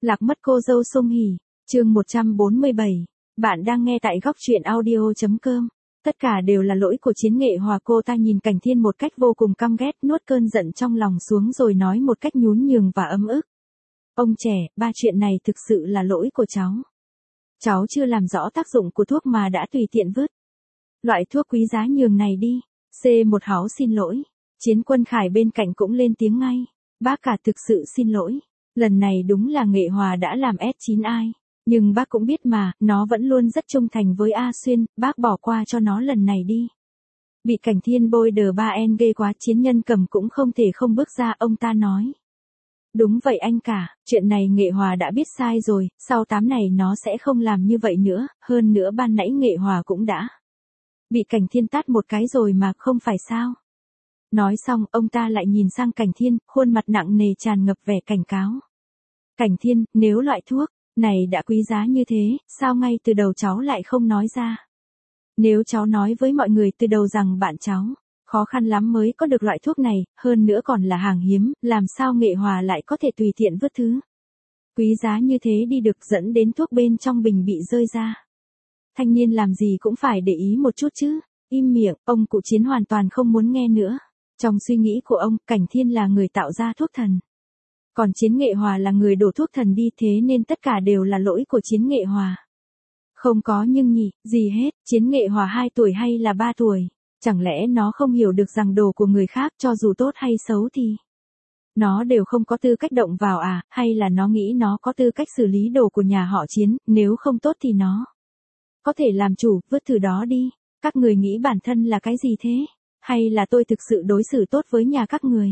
Lạc mất cô dâu Song Hỷ, chương 147. Bạn đang nghe tại góc truyện audio.com. Tất cả đều là lỗi của Chiến Nghệ Hòa. Cô ta nhìn Cảnh Thiên một cách vô cùng căm ghét, nuốt cơn giận trong lòng xuống rồi nói một cách nhún nhường và ấm ức. Ông trẻ, ba chuyện này thực sự là lỗi của cháu. Cháu chưa làm rõ tác dụng của thuốc mà đã tùy tiện vứt. Loại thuốc quý giá nhường này đi. C1 Háu xin lỗi. Chiến Quân Khải bên cạnh cũng lên tiếng ngay. Bác cả thực sự xin lỗi. Lần này đúng là Nghệ Hòa đã làm S9 ai. Nhưng bác cũng biết mà, nó vẫn luôn rất trung thành với A Xuyên, bác bỏ qua cho nó lần này đi. Bị Cảnh Thiên bôi đờ ba en ghê quá, Chiến Nhân Cầm cũng không thể không bước ra, ông ta nói. Đúng vậy anh cả, chuyện này Nghệ Hòa đã biết sai rồi, sau 8 này nó sẽ không làm như vậy nữa, hơn nữa ban nãy Nghệ Hòa cũng đã bị Cảnh Thiên tát một cái rồi mà, không phải sao? Nói xong, ông ta lại nhìn sang Cảnh Thiên, khuôn mặt nặng nề tràn ngập vẻ cảnh cáo. Cảnh Thiên, nếu loại thuốc này đã quý giá như thế, sao ngay từ đầu cháu lại không nói ra? Nếu cháu nói với mọi người từ đầu rằng bạn cháu khó khăn lắm mới có được loại thuốc này, hơn nữa còn là hàng hiếm, làm sao Nghệ Hòa lại có thể tùy tiện vứt thứ quý giá như thế đi được, dẫn đến thuốc bên trong bình bị rơi ra. Thanh niên làm gì cũng phải để ý một chút chứ. Im miệng, ông cụ Chiến hoàn toàn không muốn nghe nữa. Trong suy nghĩ của ông, Cảnh Thiên là người tạo ra thuốc thần. Còn Chiến Nghệ Hòa là người đổ thuốc thần đi, thế nên tất cả đều là lỗi của Chiến Nghệ Hòa. Không có nhưng nhỉ, gì hết, Chiến Nghệ Hòa 2 tuổi hay là 3 tuổi? Chẳng lẽ nó không hiểu được rằng đồ của người khác cho dù tốt hay xấu thì nó đều không có tư cách động vào à, hay là nó nghĩ nó có tư cách xử lý đồ của nhà họ Chiến, nếu không tốt thì nó có thể làm chủ, vứt thử đó đi. Các người nghĩ bản thân là cái gì thế? Hay là tôi thực sự đối xử tốt với nhà các người?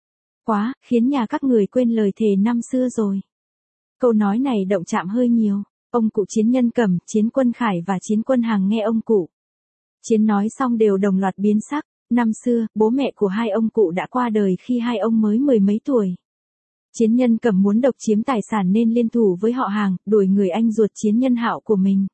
Quá, khiến nhà các người quên lời thề năm xưa rồi. Câu nói này động chạm hơi nhiều. Ông cụ Chiến Nhân Cầm, Chiến Quân Khải và Chiến Quân Hằng nghe ông cụ Chiến nói xong đều đồng loạt biến sắc. Năm xưa, bố mẹ của hai ông cụ đã qua đời khi hai ông mới mười mấy tuổi. Chiến Nhân Cầm muốn độc chiếm tài sản nên liên thủ với họ Hàng, đuổi người anh ruột Chiến Nhân Hạo của mình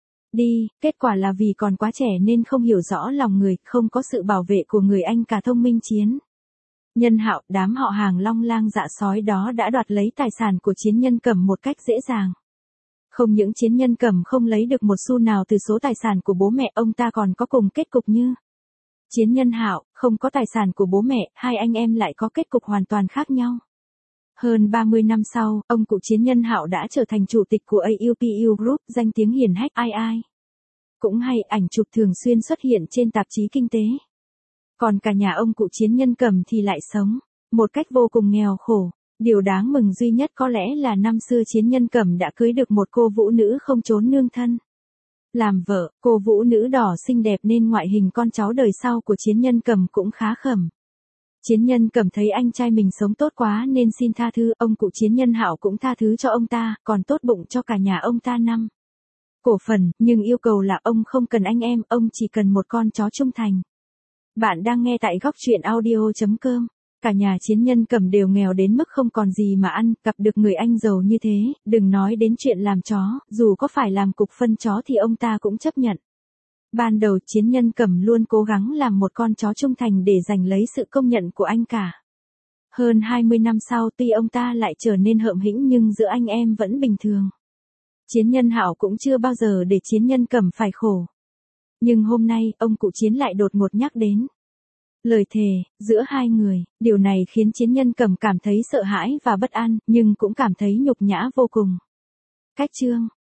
đi, kết quả là vì còn quá trẻ nên không hiểu rõ lòng người, không có sự bảo vệ của người anh cả thông minh Chiến Nhân Hạo, đám họ Hàng long lang dạ sói đó đã đoạt lấy tài sản của Chiến Nhân Cầm một cách dễ dàng. Không những Chiến Nhân Cầm không lấy được một xu nào từ số tài sản của bố mẹ, ông ta còn có cùng kết cục như Chiến Nhân Hạo, không có tài sản của bố mẹ, hai anh em lại có kết cục hoàn toàn khác nhau. Hơn 30 năm sau, ông cụ Chiến Nhân Hạo đã trở thành chủ tịch của AUPU Group, danh tiếng hiển hách ai ai cũng hay, ảnh chụp thường xuyên xuất hiện trên tạp chí kinh tế. Còn cả nhà ông cụ Chiến Nhân Cầm thì lại sống một cách vô cùng nghèo khổ. Điều đáng mừng duy nhất có lẽ là năm xưa Chiến Nhân Cầm đã cưới được một cô vũ nữ không trốn nương thân làm vợ. Cô vũ nữ đỏ xinh đẹp nên ngoại hình con cháu đời sau của Chiến Nhân Cầm cũng khá khẩm. Chiến Nhân Cầm thấy anh trai mình sống tốt quá nên xin tha thứ, ông cụ Chiến Nhân Hạo cũng tha thứ cho ông ta, còn tốt bụng cho cả nhà ông ta 5 cổ phần, nhưng yêu cầu là ông không cần anh em, ông chỉ cần một con chó trung thành. Bạn đang nghe tại góc truyện audio.com. Cả nhà Chiến Nhân Cầm đều nghèo đến mức không còn gì mà ăn, gặp được người anh giàu như thế, đừng nói đến chuyện làm chó, dù có phải làm cục phân chó thì ông ta cũng chấp nhận. Ban đầu Chiến Nhân Cầm luôn cố gắng làm một con chó trung thành để giành lấy sự công nhận của anh cả. Hơn 20 năm sau, tuy ông ta lại trở nên hợm hĩnh nhưng giữa anh em vẫn bình thường. Chiến Nhân Hạo cũng chưa bao giờ để Chiến Nhân Cầm phải khổ. Nhưng hôm nay, ông cụ Chiến lại đột ngột nhắc đến lời thề giữa hai người, điều này khiến Chiến Nhân Cầm cảm thấy sợ hãi và bất an, nhưng cũng cảm thấy nhục nhã vô cùng. Cách chương